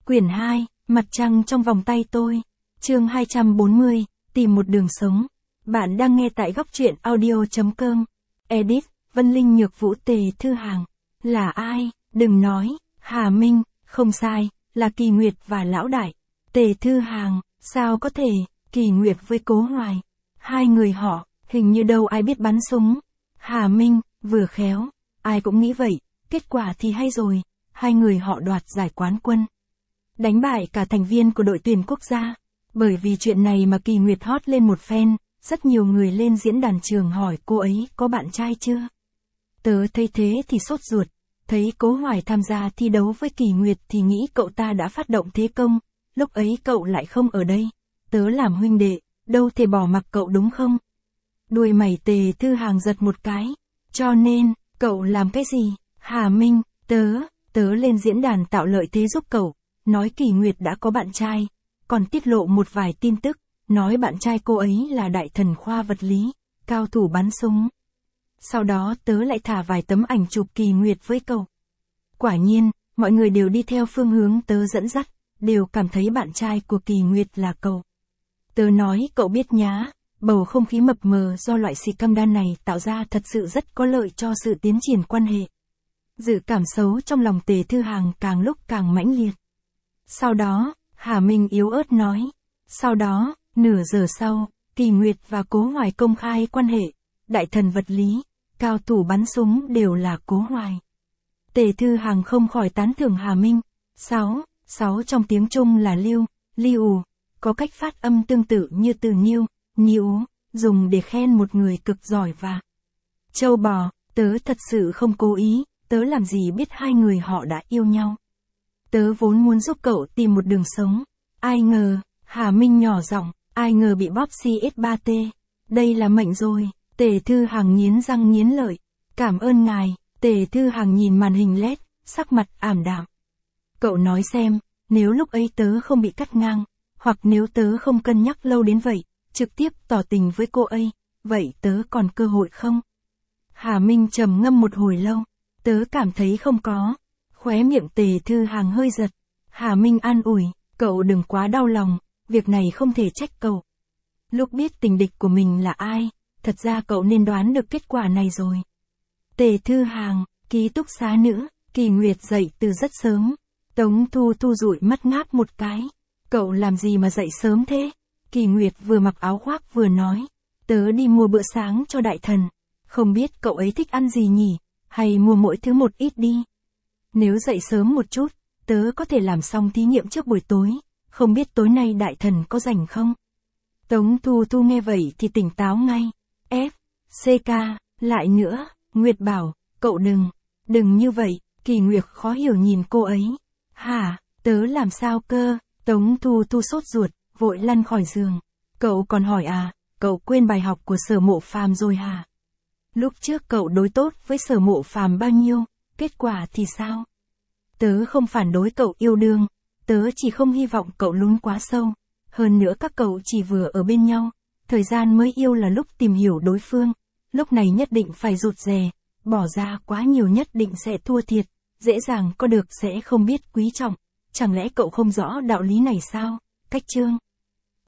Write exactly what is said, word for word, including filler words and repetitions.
Quyển hai, Mặt trăng trong vòng tay tôi. Chương hai trăm bốn mươi, tìm một đường sống. Bạn đang nghe tại góc truyện audio chấm com. Edit, Vân Linh Nhược Vũ. Tề Thư Hàng. Là ai? Đừng nói. Hà Minh. Không sai, là Kỳ Nguyệt và Lão Đại. Tề Thư Hàng. Sao có thể? Kỳ Nguyệt với Cố Hoài. Hai người họ, hình như đâu ai biết bắn súng. Hà Minh, vừa khéo. Ai cũng nghĩ vậy. Kết quả thì hay rồi. Hai người họ đoạt giải quán quân. Đánh bại cả thành viên của đội tuyển quốc gia. Bởi vì chuyện này mà Kỳ Nguyệt hot lên một phen, rất nhiều người lên diễn đàn trường hỏi cô ấy có bạn trai chưa. Tớ thấy thế thì sốt ruột, thấy Cố Hoài tham gia thi đấu với Kỳ Nguyệt thì nghĩ cậu ta đã phát động thế công, lúc ấy cậu lại không ở đây. Tớ làm huynh đệ, đâu thể bỏ mặc cậu đúng không? Đuôi mày Tề Thư Hàng giật một cái. Cho nên, cậu làm cái gì? Hà Minh, tớ, tớ lên diễn đàn tạo lợi thế giúp cậu. Nói Kỳ Nguyệt đã có bạn trai, còn tiết lộ một vài tin tức, nói bạn trai cô ấy là đại thần khoa vật lý, cao thủ bắn súng. Sau đó tớ lại thả vài tấm ảnh chụp Kỳ Nguyệt với cậu. Quả nhiên, mọi người đều đi theo phương hướng tớ dẫn dắt, đều cảm thấy bạn trai của Kỳ Nguyệt là cậu. Tớ nói cậu biết nhá, bầu không khí mập mờ do loại xì cam đan này tạo ra thật sự rất có lợi cho sự tiến triển quan hệ. Dự cảm xấu trong lòng Tề Thư Hàng càng lúc càng mãnh liệt. Sau đó, Hà Minh yếu ớt nói. Sau đó, nửa giờ sau, Kỳ Nguyệt và Cố Hoài công khai quan hệ. Đại thần vật lý, cao thủ bắn súng đều là Cố Hoài. Tề Thư Hàng không khỏi tán thưởng Hà Minh. Sáu, sáu trong tiếng Trung là lưu, liu, có cách phát âm tương tự như từ niu, niu, dùng để khen một người cực giỏi và châu bò. Tớ thật sự không cố ý, tớ làm gì biết hai người họ đã yêu nhau. Tớ vốn muốn giúp cậu tìm một đường sống. Ai ngờ, Hà Minh nhỏ giọng, ai ngờ bị bóp xê ét ba tê. Đây là mệnh rồi. Tề Thư Hàng nghiến răng nghiến lợi. Cảm ơn ngài. Tề Thư Hàng nhìn màn hình led, sắc mặt ảm đạm. Cậu nói xem, nếu lúc ấy tớ không bị cắt ngang, hoặc nếu tớ không cân nhắc lâu đến vậy, trực tiếp tỏ tình với cô ấy, vậy tớ còn cơ hội không? Hà Minh trầm ngâm một hồi lâu. Tớ cảm thấy không có. Khóe miệng Tề Thư Hàng hơi giật. Hà Minh an ủi, cậu đừng quá đau lòng, việc này không thể trách cậu. Lúc biết tình địch của mình là ai, thật ra cậu nên đoán được kết quả này rồi. Tề Thư Hàng, ký túc xá nữ, Kỳ Nguyệt dậy từ rất sớm. Tống Thu Thu dụi mắt ngáp một cái. Cậu làm gì mà dậy sớm thế? Kỳ Nguyệt vừa mặc áo khoác vừa nói. Tớ đi mua bữa sáng cho đại thần. Không biết cậu ấy thích ăn gì nhỉ? Hay mua mỗi thứ một ít đi. Nếu dậy sớm một chút, tớ có thể làm xong thí nghiệm trước buổi tối, không biết tối nay đại thần có rảnh không? Tống Thu Thu nghe vậy thì tỉnh táo ngay. F, C K, lại nữa, Nguyệt bảo, cậu đừng, đừng như vậy. Kỳ Nguyệt khó hiểu nhìn cô ấy. Hả, tớ làm sao cơ? Tống Thu Thu sốt ruột, vội lăn khỏi giường. Cậu còn hỏi à, cậu quên bài học của Sở Mộ Phàm rồi hả? Lúc trước cậu đối tốt với Sở Mộ Phàm bao nhiêu, kết quả thì sao? Tớ không phản đối cậu yêu đương, tớ chỉ không hy vọng cậu lún quá sâu. Hơn nữa các cậu chỉ vừa ở bên nhau, thời gian mới yêu là lúc tìm hiểu đối phương. Lúc này nhất định phải rụt rè, bỏ ra quá nhiều nhất định sẽ thua thiệt, dễ dàng có được sẽ không biết quý trọng. Chẳng lẽ cậu không rõ đạo lý này sao? Cách chương